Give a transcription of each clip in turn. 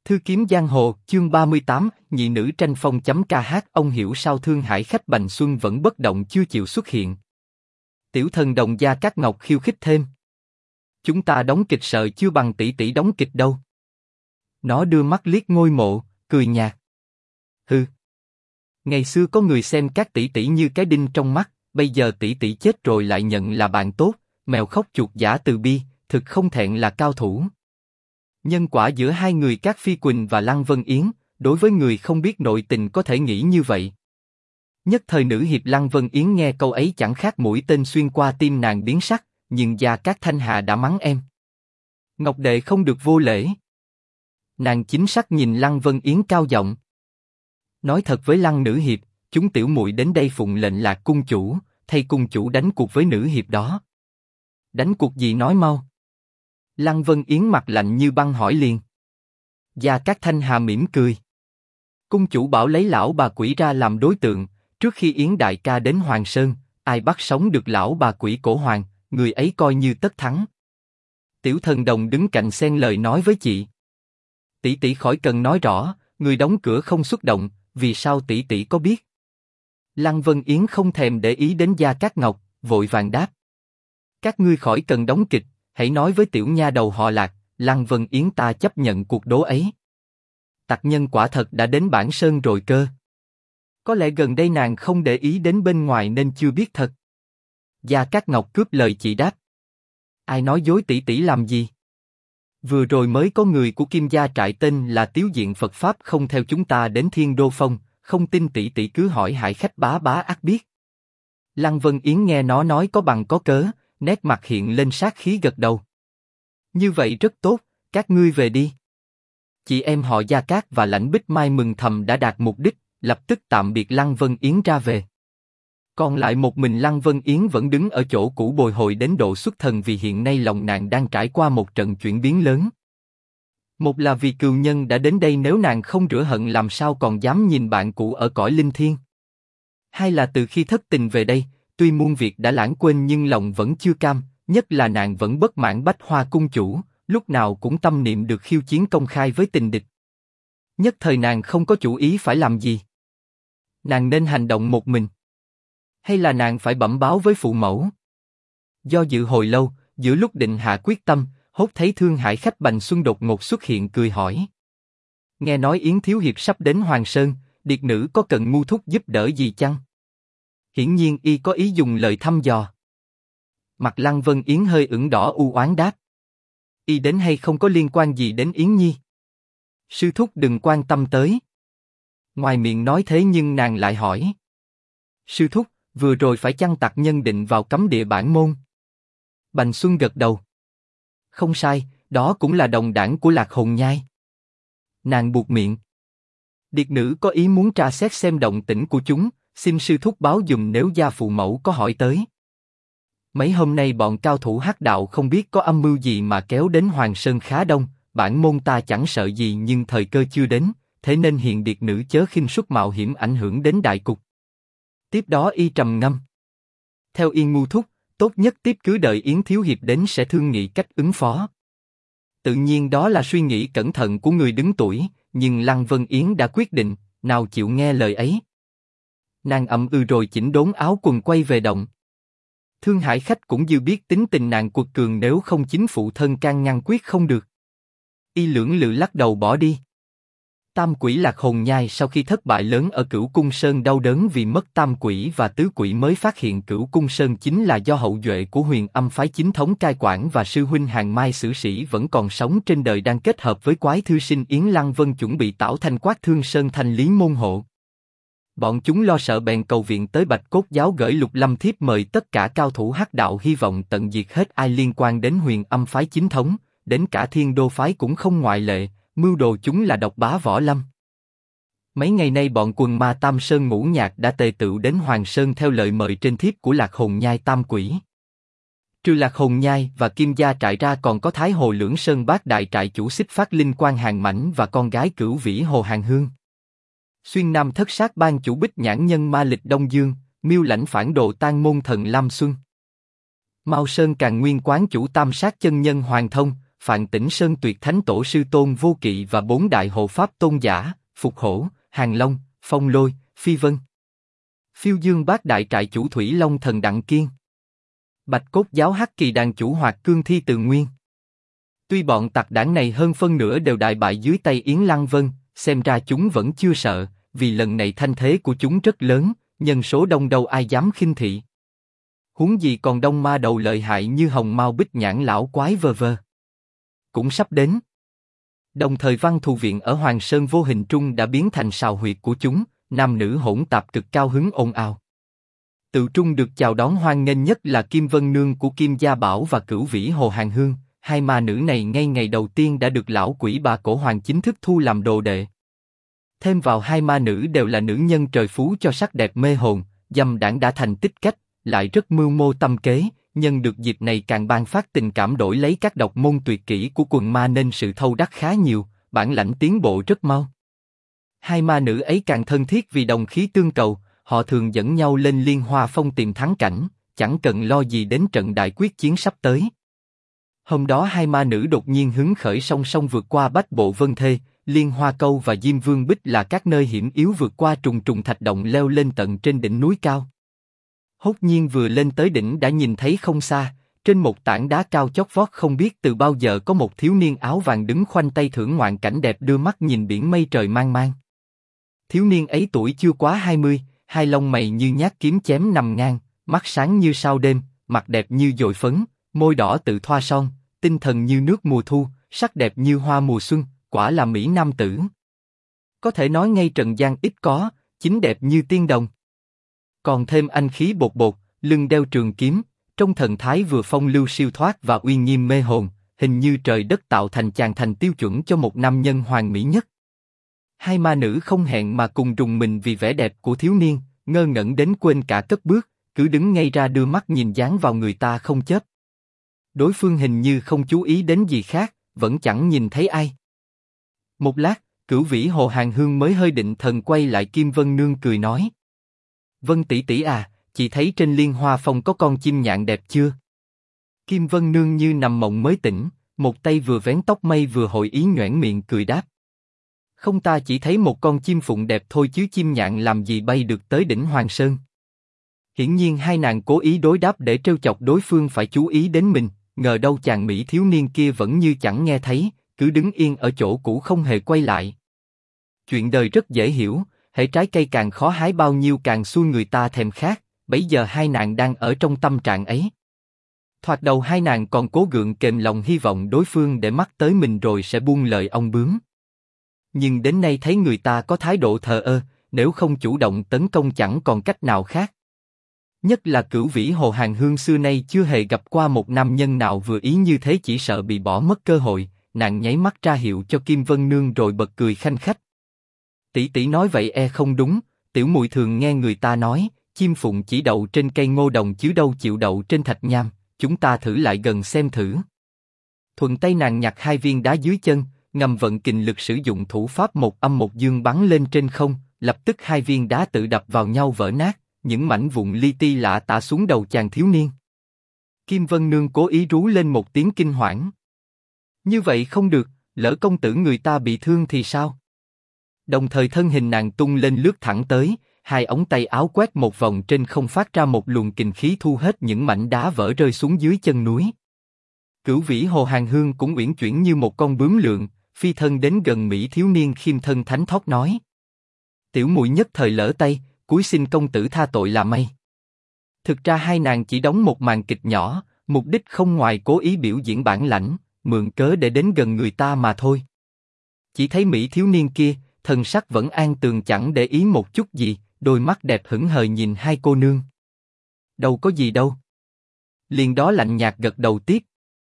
Thư kiếm giang hồ, chương 38, nhị nữ tranh phong.kh. Ông hiểu sao Thương Hải khách Bành Xuân vẫn bất động chưa chịu xuất hiện. Tiểu thần đồng Gia Cát Ngọc khiêu khích thêm. Chúng ta đóng kịch sợ chưa bằng tỷ tỷ đóng kịch đâu. Nó đưa mắt liếc Ngôi Mộ, cười nhạt. Hừ. Ngày xưa có người xem các tỷ tỷ như cái đinh trong mắt, bây giờ tỷ tỷ chết rồi lại nhận là bạn tốt, mèo khóc chuột giả từ bi, thực không thẹn là cao thủ. Nhân quả giữa hai người Cát Phi Quỳnh và Lăng Vân Yến, đối với người không biết nội tình có thể nghĩ như vậy. Nhất thời nữ hiệp Lăng Vân Yến nghe câu ấy chẳng khác mũi tên xuyên qua tim nàng biến sắc, nhưng Gia Cát Thanh Hà đã mắng em. Ngọc đệ không được vô lễ. Nàng chính xác nhìn Lăng Vân Yến cao giọng. Nói thật với Lăng nữ hiệp, chúng tiểu muội đến đây phụng lệnh Lạc cung chủ, thay cung chủ đánh cuộc với nữ hiệp đó. Đánh cuộc gì nói mau. Lăng Vân Yến mặt lạnh như băng hỏi liền. Gia Cát Thanh Hà mỉm cười. Cung chủ bảo lấy lão bà quỷ ra làm đối tượng, trước khi Yến đại ca đến Hoàng Sơn, ai bắt sống được lão bà quỷ cổ hoàng, người ấy coi như tất thắng. Tiểu thần đồng đứng cạnh xen lời nói với chị. Tỷ tỷ khỏi cần nói rõ, người đóng cửa không xuất động, vì sao tỷ tỷ có biết? Lăng Vân Yến không thèm để ý đến Gia Cát Ngọc, vội vàng đáp. Các ngươi khỏi cần đóng kịch, hãy nói với tiểu nha đầu họ Lạc, Lăng Vân Yến ta chấp nhận cuộc đố ấy. Tặc nhân quả thật đã đến Bản Sơn rồi cơ. Có lẽ gần đây nàng không để ý đến bên ngoài nên chưa biết thật. Gia Cát Ngọc cướp lời chị đáp. Ai nói dối tỷ tỷ làm gì? Vừa rồi mới có người của Kim gia trại tên là Tiếu Diện Phật Pháp không theo chúng ta đến Thiên Đô Phong, không tin tỷ tỷ cứ hỏi Hải khách bá bá ắt biết. Lăng Vân Yến nghe nó nói có bằng có cớ, nét mặt hiện lên sát khí gật đầu. Như vậy rất tốt, các ngươi về đi. Chị em họ Gia Cát và Lãnh Bích Mai mừng thầm đã đạt mục đích, lập tức tạm biệt Lăng Vân Yến ra về. Còn lại một mình Lăng Vân Yến vẫn đứng ở chỗ cũ bồi hồi đến độ xuất thần vì hiện nay lòng nàng đang trải qua một trận chuyển biến lớn. Một là vì cừu nhân đã đến đây, nếu nàng không rửa hận làm sao còn dám nhìn bạn cũ ở cõi linh thiên. Hai là từ khi thất tình về đây, tuy muôn việc đã lãng quên nhưng lòng vẫn chưa cam, nhất là nàng vẫn bất mãn Bách Hoa cung chủ, lúc nào cũng tâm niệm được khiêu chiến công khai với tình địch. Nhất thời nàng không có chủ ý phải làm gì. Nàng nên hành động một mình, hay là nàng phải bẩm báo với phụ mẫu? Do dự hồi lâu, giữa lúc định hạ quyết tâm, hốt thấy Thương Hải khách Bành Xuân đột ngột xuất hiện cười hỏi. Nghe nói Yến thiếu hiệp sắp đến Hoàng Sơn, điệt nữ có cần ngu thúc giúp đỡ gì chăng? Hiển nhiên y có ý dùng lời thăm dò. Mặt Lăng Vân Yến hơi ửng đỏ u oán đáp. Y đến hay không có liên quan gì đến Yến Nhi. Sư thúc đừng quan tâm tới. Ngoài miệng nói thế nhưng nàng lại hỏi. Sư thúc, vừa rồi phải chăng tặc nhân định vào cấm địa bản môn? Bành Xuân gật đầu. Không sai, đó cũng là đồng đảng của Lạc Hồn Nhai. Nàng buột miệng. Điệt nữ có ý muốn tra xét xem động tĩnh của chúng, xin sư thúc báo dùm nếu gia phụ mẫu có hỏi tới. Mấy hôm nay bọn cao thủ hắc đạo không biết có âm mưu gì mà kéo đến Hoàng Sơn khá đông, bản môn ta chẳng sợ gì nhưng thời cơ chưa đến, thế nên hiện điệt nữ chớ khinh suất mạo hiểm ảnh hưởng đến đại cục. Tiếp đó y trầm ngâm. Theo y ngu thúc, tốt nhất tiếp cứ đợi Yến thiếu hiệp đến sẽ thương nghị cách ứng phó. Tự nhiên đó là suy nghĩ cẩn thận của người đứng tuổi, nhưng Lăng Vân Yến đã quyết định, nào chịu nghe lời ấy. Nàng ậm ừ rồi chỉnh đốn áo quần quay về động. Thương Hải khách cũng dư biết tính tình nàng quật cường, nếu không chính phụ thân can ngăn quyết không được. Y lưỡng lự lắc đầu bỏ đi. Tam quỷ Lạc Hồn Nhai sau khi thất bại lớn ở Cửu Cung Sơn đau đớn vì mất tam quỷ và tứ quỷ mới phát hiện Cửu Cung Sơn chính là do hậu duệ của Huyền Âm phái chính thống cai quản và sư huynh Hàng Mai Sử Sĩ vẫn còn sống trên đời đang kết hợp với quái thư sinh Yến Lăng Vân chuẩn bị tảo thanh Quát Thương Sơn thanh lý môn hộ. Bọn chúng lo sợ bèn cầu viện tới Bạch Cốt giáo gửi Lục Lâm thiếp mời tất cả cao thủ hắc đạo, hy vọng tận diệt hết ai liên quan đến Huyền Âm phái chính thống, đến cả Thiên Đô phái cũng không ngoại lệ. Mưu đồ chúng là độc bá võ lâm. Mấy ngày nay bọn quần ma Tam Sơn Ngũ Nhạc đã tề tựu đến Hoàng Sơn theo lời mời trên thiếp của Lạc Hồn Nhai tam quỷ. Trừ Lạc Hồn Nhai và Kim gia trại ra còn có Thái Hồ Lưỡng Sơn Bát đại trại chủ Xích Phát Linh Quan Hàng Mãnh và con gái Cửu Vĩ Hồ Hàng Hương. Xuyên Nam Thất Sát ban chủ Bích Nhãn Nhân Ma Lịch Đông Dương, Miêu Lãnh phản đồ Tan Môn Thần Lam Xuân. Mao Sơn Càn Nguyên quán chủ Tam Sát chân nhân Hoàng Thông, Phạn Tĩnh Sơn Tuyệt Thánh Tổ Sư Tôn Vô Kỵ và 4 đại hộ pháp tôn giả, Phục Hổ, Hàng Long, Phong Lôi, Phi Vân. Phiêu Dương Bát Đại Trại Chủ Thủy Long Thần Đặng Kiên. Bạch Cốt Giáo Hắc Kỳ Đàn Chủ Hoạt Cương Thi Từ Nguyên. Tuy bọn tặc đảng này hơn phân nửa đều đại bại dưới tay Yến Lăng Vân, xem ra chúng vẫn chưa sợ, vì lần này thanh thế của chúng rất lớn, nhân số đông đâu ai dám khinh thị. Huống gì còn đông ma đầu lợi hại như Hồng Mao Bích Nhãn lão quái vơ vơ. Cũng sắp đến. Đồng thời Văn Thù Viện ở Hoàng Sơn vô hình trung đã biến thành sào huyệt của chúng, nam nữ hỗn tạp cực cao hứng ồn ào. Tự trung được chào đón hoan nghênh nhất là Kim Vân Nương của Kim Gia Bảo và Cửu Vĩ Hồ Hàng Hương, hai ma nữ này ngay ngày đầu tiên đã được lão quỷ bà Cổ Hoàng chính thức thu làm đồ đệ. Thêm vào hai ma nữ đều là nữ nhân trời phú cho sắc đẹp mê hồn, dâm đãng đã thành tích cách, lại rất mưu mô tâm kế, nhân được dịp này càng ban phát tình cảm đổi lấy các độc môn tuyệt kỹ của quần ma nên sự thâu đắc khá nhiều, bản lãnh tiến bộ rất mau. Hai ma nữ ấy càng thân thiết vì đồng khí tương cầu, họ thường dẫn nhau lên Liên Hoa Phong tìm thắng cảnh, chẳng cần lo gì đến trận đại quyết chiến sắp tới. Hôm đó hai ma nữ đột nhiên hứng khởi song song vượt qua Bách Bộ Vân Thê, Liên Hoa Câu và Diêm Vương Bích là các nơi hiểm yếu vượt qua trùng trùng thạch động leo lên tận trên đỉnh núi cao. Hốt nhiên vừa lên tới đỉnh đã nhìn thấy không xa, trên một tảng đá cao chót vót không biết từ bao giờ có một thiếu niên áo vàng đứng khoanh tay thưởng ngoạn cảnh đẹp đưa mắt nhìn biển mây trời mang mang. Thiếu niên ấy tuổi chưa quá 20, hai lông mày như nhát kiếm chém nằm ngang, mắt sáng như sao đêm, mặt đẹp như dội phấn, môi đỏ tự thoa son, tinh thần như nước mùa thu, sắc đẹp như hoa mùa xuân, quả là mỹ nam tử. Có thể nói ngay trần gian ít có, chính đẹp như tiên đồng. Còn thêm anh khí bột bột, lưng đeo trường kiếm, trong thần thái vừa phong lưu siêu thoát và uy nghiêm mê hồn, hình như trời đất tạo thành chàng thành tiêu chuẩn cho một nam nhân hoàn mỹ nhất. Hai ma nữ không hẹn mà cùng rùng mình vì vẻ đẹp của thiếu niên, ngơ ngẩn đến quên cả cất bước, cứ đứng ngay ra đưa mắt nhìn dán vào người ta không chớp. Đối phương hình như không chú ý đến gì khác, vẫn chẳng nhìn thấy ai. Một lát, Cửu Vĩ Hồ Hàng Hương mới hơi định thần quay lại Kim Vân Nương cười nói: Vân tỷ tỷ à, chị thấy trên Liên Hoa Phong có con chim nhạn đẹp chưa? Kim Vân Nương như nằm mộng mới tỉnh, một tay vừa vén tóc mây vừa hội ý nhoẻn miệng cười đáp: Không, ta chỉ thấy một con chim phụng đẹp thôi chứ chim nhạn làm gì bay được tới đỉnh Hoàng Sơn. Hiển nhiên hai nàng cố ý đối đáp để trêu chọc đối phương phải chú ý đến mình, ngờ đâu chàng mỹ thiếu niên kia vẫn như chẳng nghe thấy, cứ đứng yên ở chỗ cũ không hề quay lại. Chuyện đời rất dễ hiểu, hễ trái cây càng khó hái bao nhiêu càng xui người ta thèm khát, bấy giờ hai nàng đang ở trong tâm trạng ấy. Thoạt đầu hai nàng còn cố gượng kềm lòng hy vọng đối phương để mắt tới mình rồi sẽ buông lời ong bướm. Nhưng đến nay thấy người ta có thái độ thờ ơ, nếu không chủ động tấn công chẳng còn cách nào khác. Nhất là Cửu Vĩ Hồ Hàng Hương xưa nay chưa hề gặp qua một nam nhân nào vừa ý như thế, chỉ sợ bị bỏ mất cơ hội, nàng nháy mắt ra hiệu cho Kim Vân Nương rồi bật cười khanh khách. Tỷ tỷ nói vậy không đúng, tiểu muội thường nghe người ta nói, chim phụng chỉ đậu trên cây ngô đồng chứ đâu chịu đậu trên thạch nham, chúng ta thử lại gần xem thử. Thuận tay nàng nhặt hai viên đá dưới chân, ngầm vận kình lực sử dụng thủ pháp một âm một dương bắn lên trên không, lập tức hai viên đá tự đập vào nhau vỡ nát, những mảnh vụn li ti lạ tả xuống đầu chàng thiếu niên. Kim Vân Nương cố ý rú lên một tiếng kinh hoảng. Như vậy không được, lỡ công tử người ta bị thương thì sao? Đồng thời thân hình nàng tung lên lướt thẳng tới, hai ống tay áo quét một vòng trên không phát ra một luồng kình khí thu hết những mảnh đá vỡ rơi xuống dưới chân núi. Cửu Vĩ Hồ Hàng Hương cũng uyển chuyển như một con bướm lượn, phi thân đến gần mỹ thiếu niên khiêm thân thánh thót nói: Tiểu muội nhất thời lỡ tay, cúi xin công tử tha tội là may. Thực ra hai nàng chỉ đóng một màn kịch nhỏ, mục đích không ngoài cố ý biểu diễn bản lãnh, mượn cớ để đến gần người ta mà thôi. Chỉ thấy mỹ thiếu niên kia, thần sắc vẫn an tường chẳng để ý một chút gì, đôi mắt đẹp hững hờ nhìn hai cô nương. Đâu có gì đâu. Liền đó lạnh nhạt gật đầu tiếp.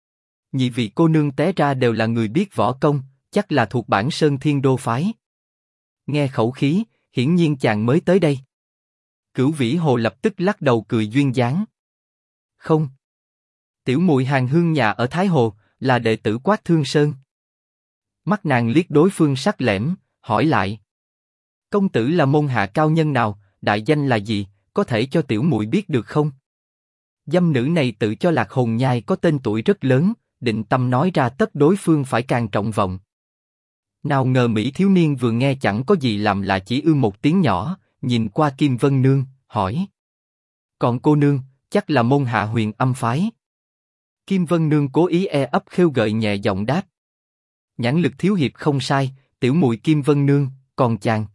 Nhị vị cô nương té ra đều là người biết võ công, chắc là thuộc Bản Sơn Thiên Đô phái. Nghe khẩu khí, hiển nhiên chàng mới tới đây. Cửu Vĩ Hồ lập tức lắc đầu cười duyên dáng. Không. Tiểu muội Hàng Hương nhà ở Thái Hồ, là đệ tử Quát Thương Sơn. Mắt nàng liếc đối phương sắc lẻm, hỏi lại: Công tử là môn hạ cao nhân nào, đại danh là gì, có thể cho tiểu muội biết được không? Dâm nữ này tự cho Lạc Hồn Nhai có tên tuổi rất lớn, định tâm nói ra tất đối phương phải càng trọng vọng. Nào ngờ Mỹ thiếu niên vừa nghe chẳng có gì làm là chỉ một tiếng nhỏ, nhìn qua Kim Vân Nương, hỏi. Còn cô nương, chắc là môn Hạ Huyền Âm phái. Kim Vân Nương cố ý ấp khêu gợi nhẹ giọng đáp. Nhãn lực thiếu hiệp không sai, tiểu muội Kim Vân Nương, còn chàng.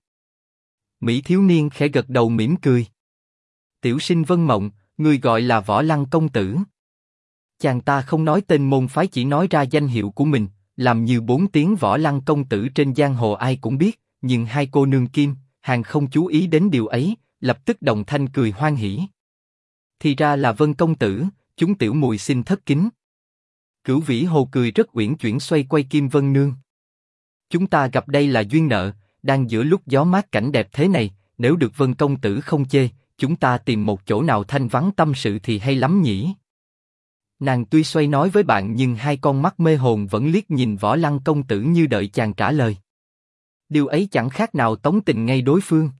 Mỹ thiếu niên khẽ gật đầu mỉm cười. Tiểu sinh Vân Mộng, người gọi là Võ Lăng công tử. Chàng ta không nói tên môn phái, chỉ nói ra danh hiệu của mình, làm như 4 tiếng Võ Lăng công tử trên giang hồ ai cũng biết, nhưng hai cô nương Kim, Hàn không chú ý đến điều ấy, lập tức đồng thanh cười hoan hỉ. Thì ra là Vân công tử, chúng tiểu muội xin thất kính. Cửu Vĩ Hồ cười rất uyển chuyển xoay quay Kim Vân Nương. Chúng ta gặp đây là duyên nợ, đang giữa lúc gió mát cảnh đẹp thế này, nếu được Vân công tử không chê, chúng ta tìm một chỗ nào thanh vắng tâm sự thì hay lắm nhỉ. Nàng tuy xoay nói với bạn nhưng hai con mắt mê hồn vẫn liếc nhìn Võ Lăng công tử như đợi chàng trả lời. Điều ấy chẳng khác nào tống tình ngay đối phương.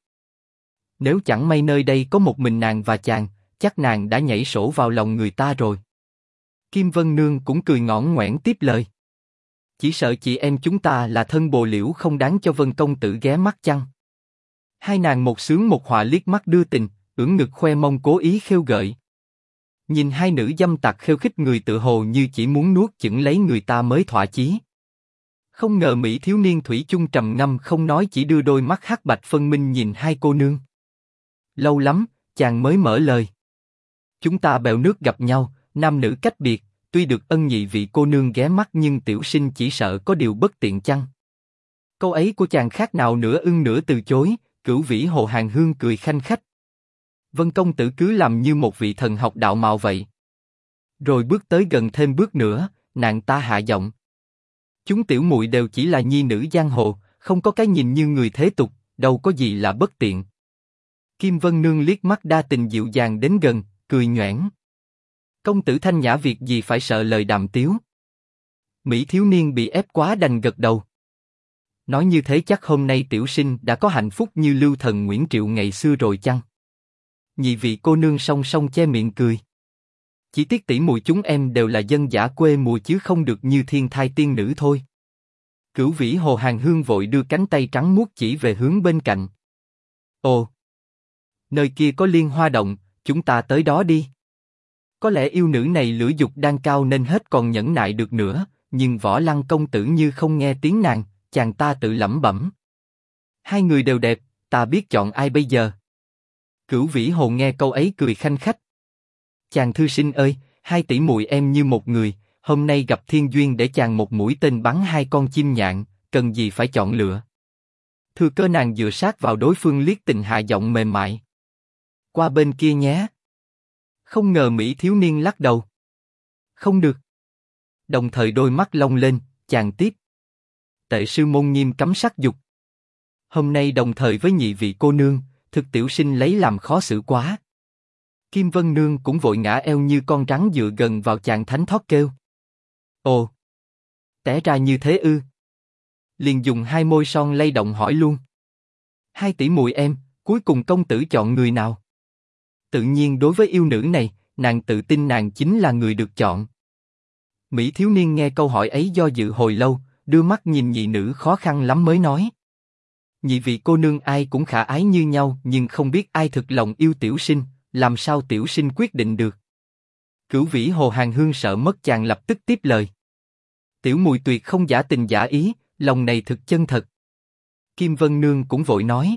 Nếu chẳng may nơi đây có một mình nàng và chàng, chắc nàng đã nhảy sổ vào lòng người ta rồi. Kim Vân Nương cũng cười ngõn ngoẻn tiếp lời. Chỉ sợ chị em chúng ta là thân bồ liễu không đáng cho Vân công tử ghé mắt chăng? Hai nàng một sướng một họa liếc mắt đưa tình, ưỡn ngực khoe mông cố ý khêu gợi. Nhìn hai nữ dâm tặc khêu khích người tự hồ như chỉ muốn nuốt chửng lấy người ta mới thỏa chí. Không ngờ Mỹ thiếu niên thủy chung trầm ngâm không nói, chỉ đưa đôi mắt hắc bạch phân minh nhìn hai cô nương. Lâu lắm, chàng mới mở lời. Chúng ta bèo nước gặp nhau, nam nữ cách biệt, tuy được ân nhị vị cô nương ghé mắt nhưng tiểu sinh chỉ sợ có điều bất tiện chăng? Câu ấy của chàng khác nào nửa ưng nửa từ chối. Cửu Vĩ Hồ Hàn Hương cười khanh khách. Vân công tử cứ làm như một vị thần học đạo mạo vậy. Rồi bước tới gần thêm bước nữa, nàng ta hạ giọng. Chúng tiểu muội đều chỉ là nhi nữ giang hồ, không có cái nhìn như người thế tục, đâu có gì là bất tiện. Kim Vân Nương liếc mắt đa tình dịu dàng đến gần, cười nhoẻn. Công tử thanh nhã việc gì phải sợ lời đàm tiếu. Mỹ thiếu niên bị ép quá đành gật đầu. Nói như thế chắc hôm nay tiểu sinh đã có hạnh phúc như Lưu Thần Nguyễn Triệu ngày xưa rồi chăng? Nhị vị cô nương song song che miệng cười. Chỉ tiếc tỷ muội chúng em đều là dân dã quê mùa chứ không được như thiên thai tiên nữ thôi. Cửu Vĩ Hồ Hàn Hương vội đưa cánh tay trắng muốt chỉ về hướng bên cạnh. Ồ, nơi kia có liên hoa động, chúng ta tới đó đi. Có lẽ yêu nữ này lửa dục đang cao nên hết còn nhẫn nại được nữa, nhưng Võ Lăng công tử như không nghe tiếng nàng, chàng ta tự lẩm bẩm. Hai người đều đẹp, ta biết chọn ai bây giờ. Cửu Vĩ Hồ nghe câu ấy cười khanh khách. Chàng thư sinh ơi, hai tỷ muội em như một người, hôm nay gặp thiên duyên để chàng một mũi tên bắn hai con chim nhạn, cần gì phải chọn lựa. Thừa cơ nàng dựa sát vào đối phương liếc tình hạ giọng mềm mại. Qua bên kia nhé. Không ngờ Mỹ thiếu niên lắc đầu. Không được. Đồng thời đôi mắt long lên, chàng tiếp. Tệ sư môn nghiêm cấm sắc dục. Hôm nay đồng thời với nhị vị cô nương, thực tiểu sinh lấy làm khó xử quá. Kim Vân Nương cũng vội ngã eo như con rắn dựa gần vào chàng thánh thót kêu. Ồ, té ra như thế ư? Liền dùng hai môi son lay động hỏi luôn. Hai tỷ muội em, cuối cùng công tử chọn người nào? Tự nhiên đối với yêu nữ này, nàng tự tin nàng chính là người được chọn. Mỹ thiếu niên nghe câu hỏi ấy do dự hồi lâu, đưa mắt nhìn nhị nữ khó khăn lắm mới nói. Nhị vị cô nương ai cũng khả ái như nhau nhưng không biết ai thực lòng yêu tiểu sinh, làm sao tiểu sinh quyết định được. Cửu Vĩ Hồ Hàn Hương sợ mất chàng lập tức tiếp lời. Tiểu muội tuyệt không giả tình giả ý, lòng này thực chân thật. Kim Vân Nương cũng vội nói.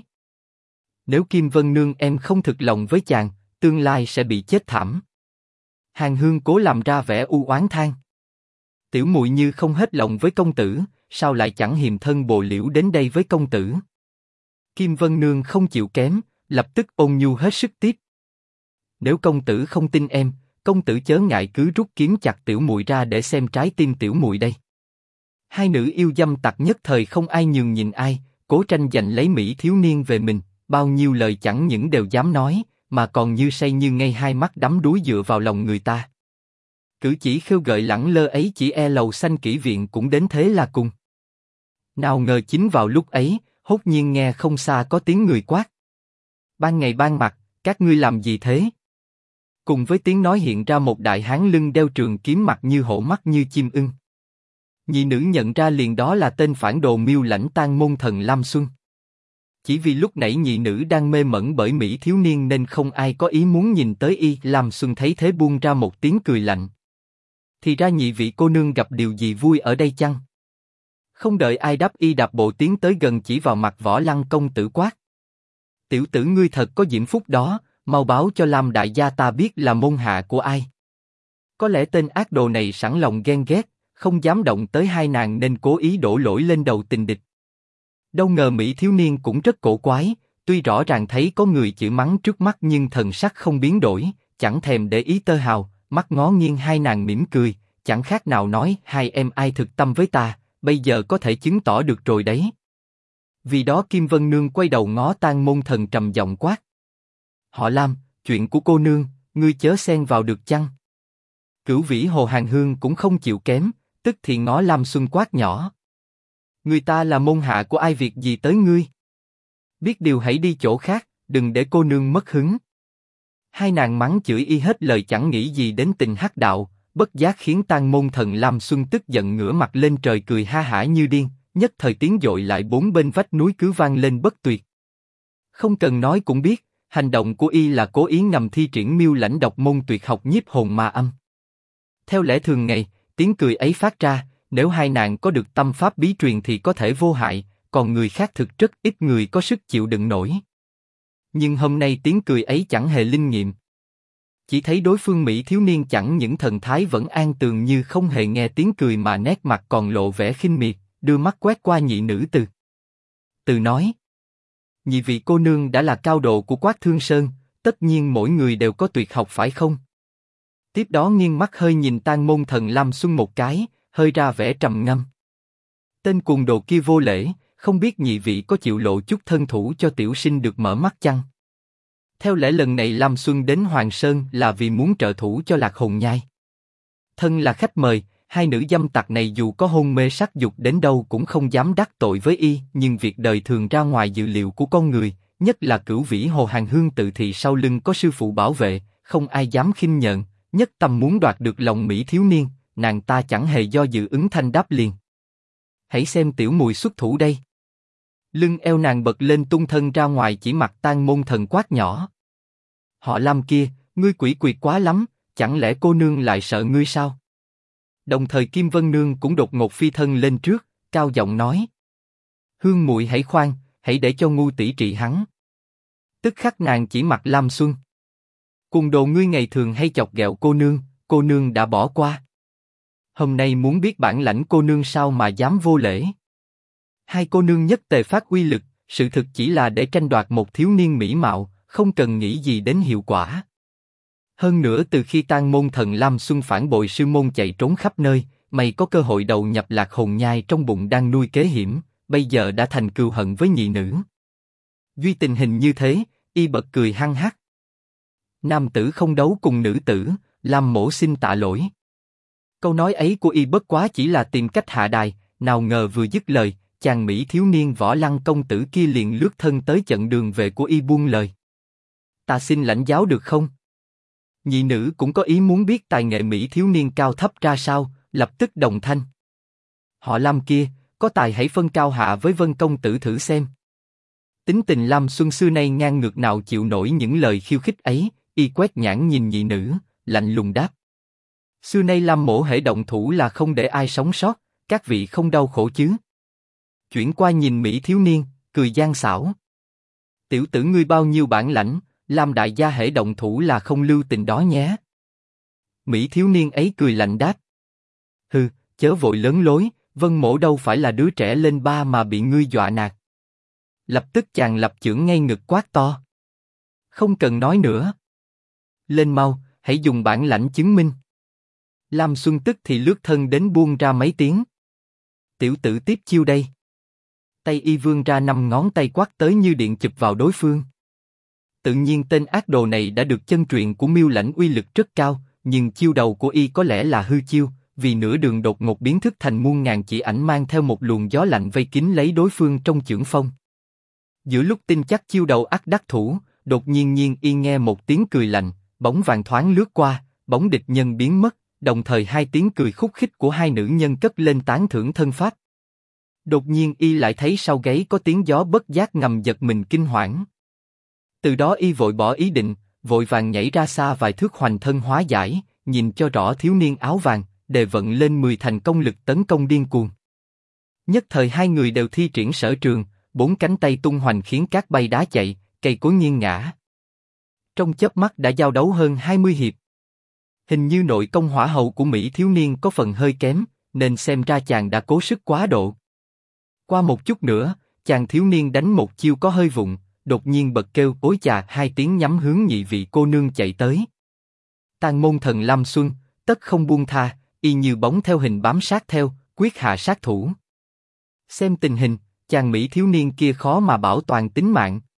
Nếu Kim Vân Nương em không thực lòng với chàng, tương lai sẽ bị chết thảm. Hàn Hương cố làm ra vẻ u oán than. Tiểu muội như không hết lòng với công tử, sao lại chẳng hiềm thân bồ liễu đến đây với công tử? Kim Vân Nương không chịu kém, lập tức ôn nhu hết sức tiếp. Nếu công tử không tin em, công tử chớ ngại cứ rút kiếm chặt tiểu muội ra để xem trái tim tiểu muội đây. Hai nữ yêu dâm tặc nhất thời không ai nhường nhìn ai, cố tranh giành lấy Mỹ thiếu niên về mình, bao nhiêu lời chẳng những đều dám nói, mà còn như say như ngây hai mắt đắm đuối dựa vào lòng người ta. Cử chỉ khêu gợi lẳng lơ ấy chỉ lầu xanh kỹ viện cũng đến thế là cùng. Nào ngờ chính vào lúc ấy, hốt nhiên nghe không xa có tiếng người quát. Ban ngày ban mặt, các ngươi làm gì thế? Cùng với tiếng nói hiện ra một đại hán lưng đeo trường kiếm, mặt như hổ, mắt như chim ưng. Nhị nữ nhận ra liền đó là tên phản đồ Miêu Lãnh Tang Môn Thần Lam Xuân. Chỉ vì lúc nãy nhị nữ đang mê mẩn bởi Mỹ thiếu niên nên không ai có ý muốn nhìn tới y. Lam Xuân thấy thế buông ra một tiếng cười lạnh. Thì ra nhị vị cô nương gặp điều gì vui ở đây chăng? Không đợi ai đáp, y đạp bộ tiến tới gần, chỉ vào mặt Võ Lăng công tử quát. Tiểu tử ngươi thật có diễm phúc đó, mau báo cho Lam đại gia ta biết là môn hạ của ai. Có lẽ tên ác đồ này sẵn lòng ghen ghét, không dám động tới hai nàng nên cố ý đổ lỗi lên đầu tình địch. Đâu ngờ Mỹ thiếu niên cũng rất cổ quái, tuy rõ ràng thấy có người chửi mắng trước mắt nhưng thần sắc không biến đổi, chẳng thèm để ý tơ hào, mắt ngó nghiêng hai nàng mỉm cười, chẳng khác nào nói hai em ai thực tâm với ta, bây giờ có thể chứng tỏ được rồi đấy. Vì đó Kim Vân Nương quay đầu ngó Tang Môn Thần trầm giọng quát. Họ Lam, chuyện của cô nương, ngươi chớ xen vào được chăng? Cửu Vĩ Hồ Hàng Hương cũng không chịu kém, tức thì ngó Lam Xuân quát nhỏ. Người ta là môn hạ của ai, việc gì tới ngươi? Biết điều hãy đi chỗ khác, đừng để cô nương mất hứng. Hai nàng mắng chửi y hết lời, chẳng nghĩ gì đến tình hắc đạo, bất giác khiến Tang Môn Thần Lam Xuân tức giận ngửa mặt lên trời cười ha hả như điên, nhất thời tiếng dội lại bốn bên vách núi cứ vang lên bất tuyệt. Không cần nói cũng biết, hành động của y là cố ý ngầm thi triển Miêu Lãnh độc môn tuyệt học nhiếp hồn ma âm. Theo lẽ thường ngày, tiếng cười ấy phát ra, nếu hai nàng có được tâm pháp bí truyền thì có thể vô hại, còn người khác thực rất ít người có sức chịu đựng nổi. Nhưng hôm nay tiếng cười ấy chẳng hề linh nghiệm. Chỉ thấy đối phương Mỹ thiếu niên chẳng những thần thái vẫn an tường như không hề nghe tiếng cười mà nét mặt còn lộ vẻ khinh miệt, đưa mắt quét qua nhị nữ từ nói. Nhị vị cô nương đã là cao độ của Quát Thương Sơn, tất nhiên mỗi người đều có tuyệt học phải không? Tiếp đó nghiêng mắt hơi nhìn Tang Môn Thần Lam Xuân một cái, hơi ra vẻ trầm ngâm. Tên cuồng đồ kia vô lễ, không biết nhị vị có chịu lộ chút thân thủ cho tiểu sinh được mở mắt chăng? Theo lẽ lần này Lam Xuân đến Hoàng Sơn là vì muốn trợ thủ cho Lạc Hồn Nhai. Thân là khách mời, hai nữ dâm tặc này dù có hôn mê sắc dục đến đâu cũng không dám đắc tội với y, nhưng việc đời thường ra ngoài dự liệu của con người, nhất là Cửu Vĩ Hồ Hàng Hương tự thị sau lưng có sư phụ bảo vệ, không ai dám khinh nhợn, nhất tâm muốn đoạt được lòng Mỹ thiếu niên, nàng ta chẳng hề do dự ứng thanh đáp liền. Hãy xem tiểu mùi xuất thủ đây. Lưng eo nàng bật lên tung thân ra ngoài, chỉ mặt Tang Môn Thần quát nhỏ. Họ Lam kia, ngươi quỷ quyệt quá lắm, chẳng lẽ cô nương lại sợ ngươi sao? Đồng thời Kim Vân Nương cũng đột ngột phi thân lên trước, cao giọng nói. Hương muội hãy khoan, hãy để cho ngu tỷ trị hắn. Tức khắc nàng chỉ mặt Lam Xuân. Cùng đồ ngươi ngày thường hay chọc ghẹo cô nương đã bỏ qua. Hôm nay muốn biết bản lãnh cô nương sao mà dám vô lễ. Hai cô nương nhất tề phát uy lực, sự thực chỉ là để tranh đoạt một thiếu niên mỹ mạo, không cần nghĩ gì đến hiệu quả. Hơn nữa từ khi Tang Môn Thần Lam Xuân phản bội sư môn chạy trốn khắp nơi, mày có cơ hội đầu nhập Lạc Hồn Nhai trong bụng đang nuôi kế hiểm, bây giờ đã thành cừu hận với nhị nữ. Duy tình hình như thế, y bật cười hăng hắc. Nam tử không đấu cùng nữ tử, Lam mỗ xin tạ lỗi. Câu nói ấy của y bất quá chỉ là tìm cách hạ đài, nào ngờ vừa dứt lời, chàng Mỹ thiếu niên Võ Lăng công tử kia liền lướt thân tới chặn đường về của y buông lời. Ta xin lãnh giáo được không? Nhị nữ cũng có ý muốn biết tài nghệ Mỹ thiếu niên cao thấp ra sao, lập tức đồng thanh. Họ Lam kia, có tài hãy phân cao hạ với Vân công tử thử xem. Tính tình Lam Xuân xưa nay ngang ngược nào chịu nổi những lời khiêu khích ấy, y quét nhãn nhìn nhị nữ, lạnh lùng đáp. Xưa nay Lam mỗ hễ động thủ là không để ai sống sót, các vị không đau khổ chứ? Chuyển qua nhìn Mỹ thiếu niên, cười gian xảo. Tiểu tử ngươi bao nhiêu bản lãnh, Lam đại gia hễ động thủ là không lưu tình đó nhé. Mỹ thiếu niên ấy cười lạnh đáp. Hừ, chớ vội lớn lối, Vân mỗ đâu phải là đứa trẻ lên ba mà bị ngươi dọa nạt. Lập tức chàng lập chưởng ngay ngực quát to. Không cần nói nữa. Lên mau, hãy dùng bản lãnh chứng minh. Lam Xuân tức thì lướt thân đến buông ra mấy tiếng. Tiểu tử tiếp chiêu đây. Tay y vươn ra 5 ngón tay quát tới như điện chụp vào đối phương. Tự nhiên tên ác đồ này đã được chân truyền của Miêu Lãnh uy lực rất cao, nhưng chiêu đầu của y có lẽ là hư chiêu, vì nửa đường đột ngột biến thức thành muôn ngàn chỉ ảnh mang theo một luồng gió lạnh vây kín lấy đối phương trong chưởng phong. Giữa lúc tin chắc chiêu đầu ắt đắc thủ, đột nhiên y nghe một tiếng cười lạnh, bóng vàng thoáng lướt qua, bóng địch nhân biến mất, đồng thời hai tiếng cười khúc khích của hai nữ nhân cất lên tán thưởng thân pháp. Đột nhiên y lại thấy sau gáy có tiếng gió bất giác ngầm giật mình kinh hoảng. Từ đó y vội bỏ ý định, vội vàng nhảy ra xa vài thước hoành thân hóa giải, nhìn cho rõ thiếu niên áo vàng, đề vận lên 10 thành công lực tấn công điên cuồng. Nhất thời hai người đều thi triển sở trường, bốn cánh tay tung hoành khiến cát bay đá chạy, cây cối nghiêng ngã. Trong chớp mắt đã giao đấu hơn 20 hiệp. Hình như nội công hỏa hậu của Mỹ thiếu niên có phần hơi kém, nên xem ra chàng đã cố sức quá độ. Qua một chút nữa, chàng thiếu niên đánh một chiêu có hơi vụng, đột nhiên bật kêu ối chà hai tiếng nhắm hướng nhị vị cô nương chạy tới. Tàn môn thần Lam Xuân, tất không buông tha, y như bóng theo hình bám sát theo, quyết hạ sát thủ. Xem tình hình, chàng Mỹ thiếu niên kia khó mà bảo toàn tính mạng.